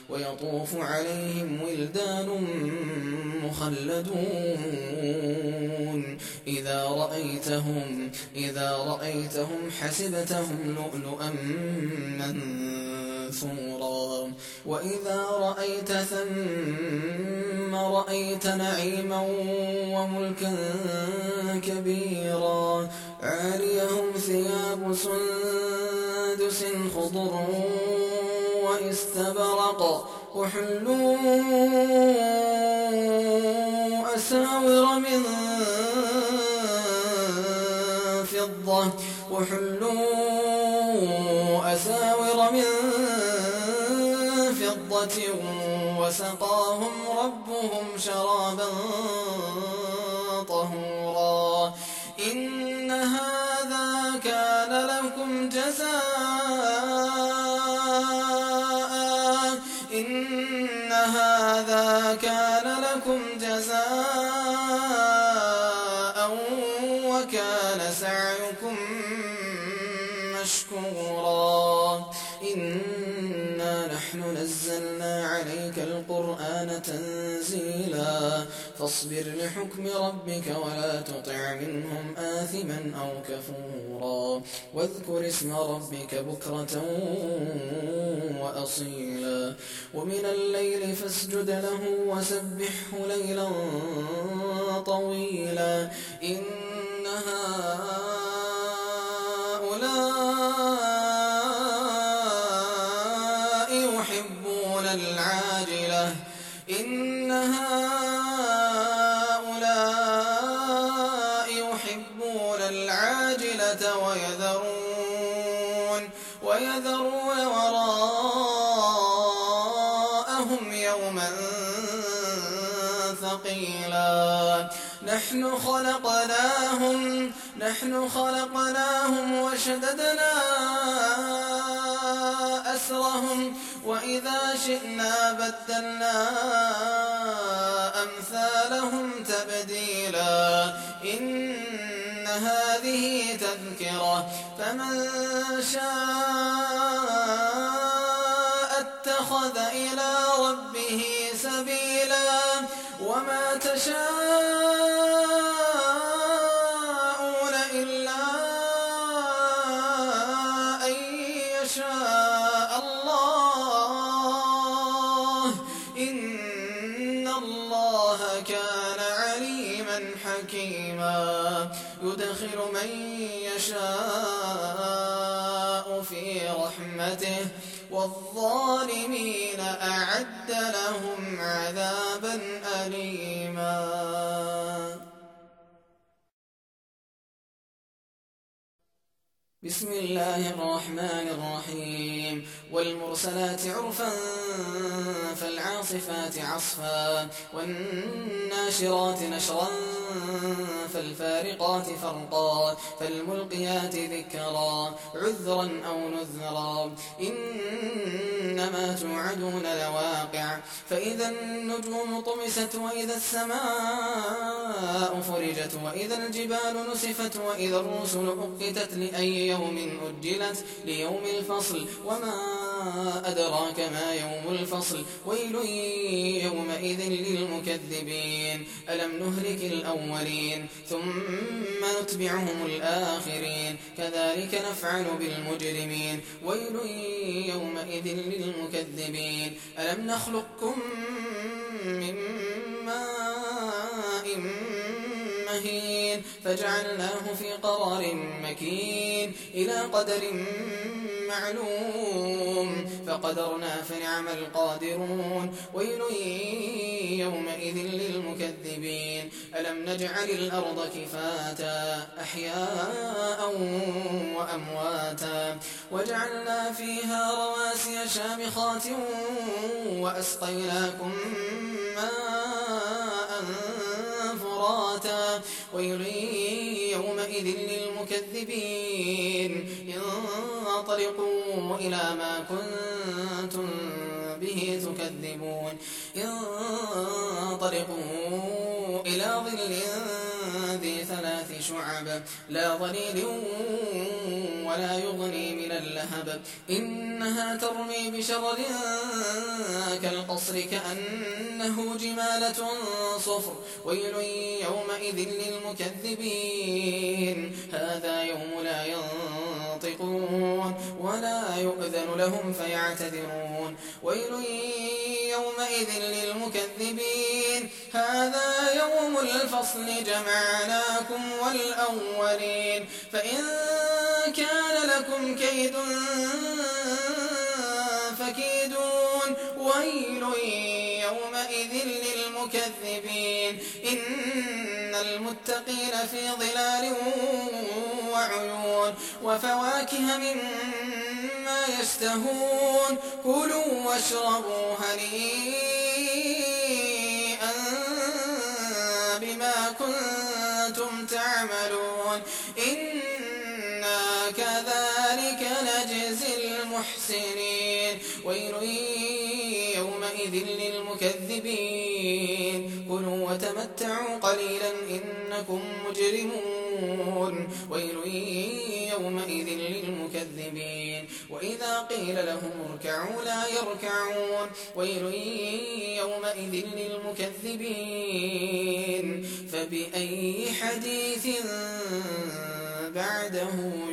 ويطوف عليهم ولدان مخلدون إذا رأيتهم حسبتهم لؤلؤا منثورا وإذا رأيت ثم رأيت نعيما وملكا كبيرا عاليهم ثياب سندس خضر واستبرق وحلوا أساور من فضة وسقاهم ربهم شرابا طهورا إن هذا كان لكم جزاء وكان سعيكم مشكورا إنا نحن نزلنا عليك القرآن تنزيلا فاصبر لحكم ربك ولا تطع منهم آثما أو كفورا واذكر اسم ربك بكرة وأصيلا ومن الليل فاسجد له وسبحه ليلا طويلا إن هؤلاء يحبون العاجلة ويذرون وراءهم يوما ثقيلا نحن خلقناهم وشددنا أسرهم وإذا شئنا بدلنا أمثالهم تبديلا إن هذه تذكرة فمن شاء اتخذ إلى ربه سبيلا وما تشاءون إلا أن يشاء الله إن الله كان عليما حكيما يدخل من يشاء في رحمته والظالمين أعد لهم عذابا أليما بسم الله الرحمن الرحيم والمرسلات عرفا فالعاصفات عصفا والناشرات نشرا فالفارقات فرقا فالملقيات ذكرا عذرا أو نذرا إنما توعدون لواقع فإذا النجوم طمست وإذا السماء فرجت وإذا الجبال نسفت وإذا الرسل أقتت لأي يوم أجلت ليوم الفصل وما أدراك ما يوم الفصل ويل يومئذ للمكذبين ألم نهلك الأولين ثم نتبعهم الآخرين كذلك نفعل بالمجرمين ويل يومئذ للمكذبين ألم نخلقكم من ماء مهين فجعلناه في قرار مكين إلى قدر معلوم فقدرنا فنعم القادرون ويل يومئذ للمكذبين ألم نجعل الأرض كفاتا أحياء وأمواتا وجعلنا فيها رواسي شامخات وأسقيناكم ماء فراتا ويل يومئذ للمكذبين انطلقوا إلى ما كنتم به تكذبون انطلقوا إلى ظل ذي 3 شعب لا ظليل ولا يغني من اللهب إنها ترمي بشرر كالقصر كأنه جمالة صفر ويل يومئذ للمكذبين هذا يوم لا ينطقون ولا يؤذن لهم فيعتذرون ويل يومئذ للمكذبين هذا يوم الفصل جمعناكم والأولين فإن كان لكم كيد فكيدون ويل يومئذ للمكذبين إن المتقين في ظلال وعيون وفواكه مما يشتهون كلوا واشربوا هنيئا بما كنتم تعملون إنا كذلك نجزي المحسنين ويل يومئذ للمكذبين كلوا وتمتعوا قليلا إنكم مجرمون ويل يومئذ للمكذبين وإذا قيل لهم اركعوا لا يركعون ويل يومئذ للمكذبين فبأي حديث بعده